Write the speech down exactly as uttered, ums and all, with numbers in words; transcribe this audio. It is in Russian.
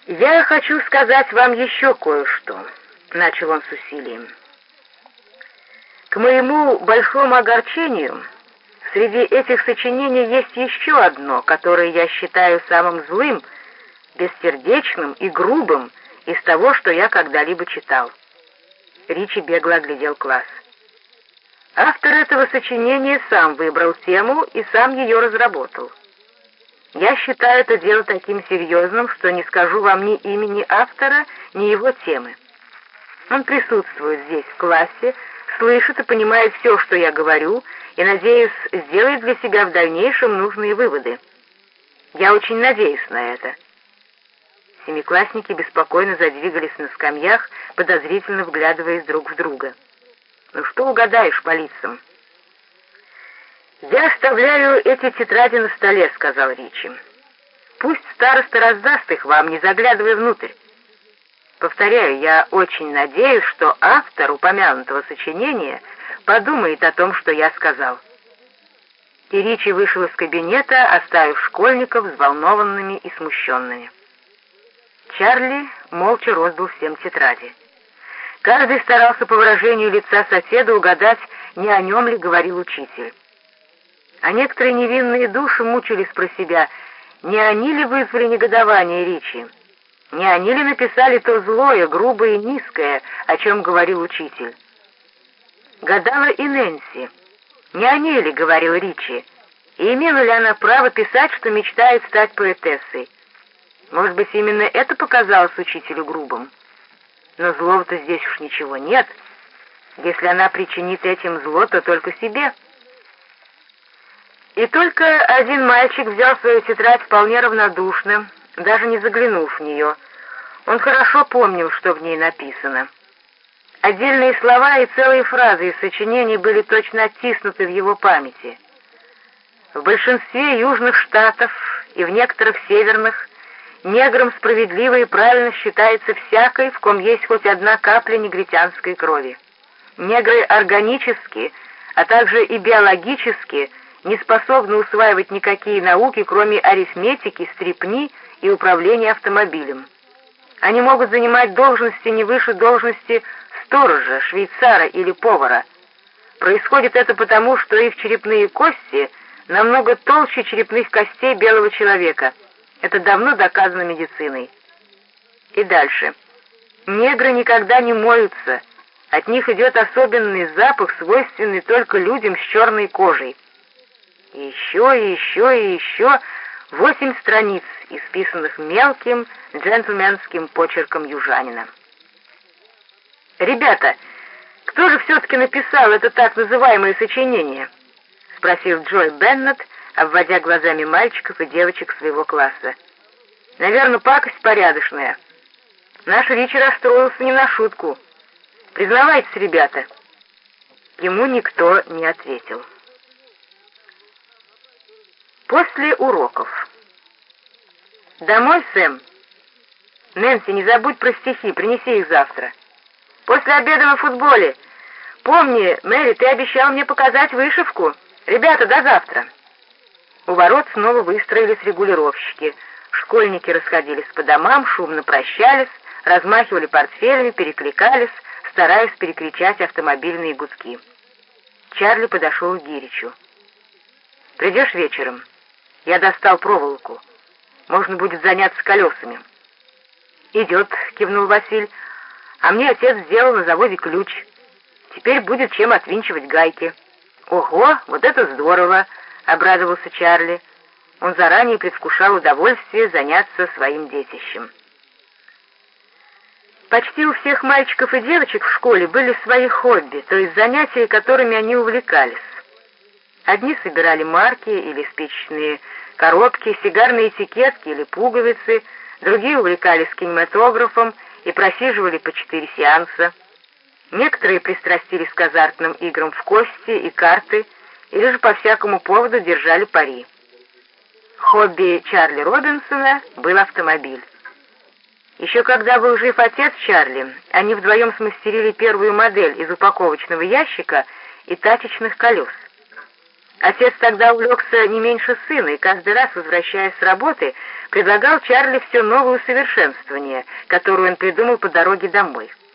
«Я хочу сказать вам еще кое-что», — начал он с усилием. «К моему большому огорчению, среди этих сочинений есть еще одно, которое я считаю самым злым, бессердечным и грубым из того, что я когда-либо читал». Ричи бегло оглядел класс. «Автор этого сочинения сам выбрал тему и сам ее разработал. Я считаю это дело таким серьезным, что не скажу вам ни имени автора, ни его темы. Он присутствует здесь, в классе, слышит и понимает все, что я говорю, и, надеюсь, сделает для себя в дальнейшем нужные выводы. Я очень надеюсь на это». Семиклассники беспокойно задвигались на скамьях, подозрительно вглядываясь друг в друга. «Ну что угадаешь по лицам?» «Я оставляю эти тетради на столе», — сказал Ричи. «Пусть староста раздаст их вам, не заглядывая внутрь. Повторяю, я очень надеюсь, что автор упомянутого сочинения подумает о том, что я сказал». И Ричи вышел из кабинета, оставив школьников взволнованными и смущенными. Чарли молча роздал всем тетради. Каждый старался по выражению лица соседа угадать, не о нем ли говорил учитель. А некоторые невинные души мучились про себя, не они ли вызвали негодование Ричи, не они ли написали то злое, грубое и низкое, о чем говорил учитель. Гадала и Нэнси, не о ней ли говорил Ричи, и имела ли она право писать, что мечтает стать поэтессой. Может быть, именно это показалось учителю грубым? Но злого-то здесь уж ничего нет. Если она причинит этим зло, то только себе. И только один мальчик взял свою тетрадь вполне равнодушно, даже не заглянув в нее. Он хорошо помнил, что в ней написано. Отдельные слова и целые фразы из сочинений были точно оттиснуты в его памяти. В большинстве южных штатов и в некоторых северных негром справедливо и правильно считается всякой, в ком есть хоть одна капля негритянской крови. Негры органически, а также и биологически не способны усваивать никакие науки, кроме арифметики, стрипни и управления автомобилем. Они могут занимать должности не выше должности сторожа, швейцара или повара. Происходит это потому, что их черепные кости намного толще черепных костей белого человека. Это давно доказано медициной. И дальше. Негры никогда не моются. От них идет особенный запах, свойственный только людям с черной кожей. И еще, и еще, и еще восемь страниц, исписанных мелким джентльменским почерком южанина. «Ребята, кто же все-таки написал это так называемое сочинение?» — спросил Джой Беннет, обводя глазами мальчиков и девочек своего класса. «Наверное, пакость порядочная. Наш Ричи расстроился не на шутку. Признавайтесь, ребята». Ему никто не ответил. После уроков. «Домой, Сэм? Нэнси, не забудь про стихи, принеси их завтра. После обеда на футболе. Помни, Мэри, ты обещал мне показать вышивку. Ребята, до завтра». У ворот снова выстроились регулировщики. Школьники расходились по домам, шумно прощались, размахивали портфелями, перекликались, стараясь перекричать автомобильные гудки. Чарли подошел к Гиричу. «Придешь вечером? Я достал проволоку. Можно будет заняться колесами». «Идет», — кивнул Василь. «А мне отец сделал на заводе ключ. Теперь будет чем отвинчивать гайки». «Ого, вот это здорово!» — обрадовался Чарли. Он заранее предвкушал удовольствие заняться своим детищем. Почти у всех мальчиков и девочек в школе были свои хобби, то есть занятия, которыми они увлекались. Одни собирали марки или спичечные коробки, сигарные этикетки или пуговицы, другие увлекались кинематографом и просиживали по четыре сеанса. Некоторые пристрастились к азартным играм в кости и карты, или же по всякому поводу держали пари. Хобби Чарли Робинсона был автомобиль. Еще когда был жив отец Чарли, они вдвоем смастерили первую модель из упаковочного ящика и тачечных колес. Отец тогда увлекся не меньше сына, и каждый раз, возвращаясь с работы, предлагал Чарли все новые усовершенствования, которые он придумал по дороге домой.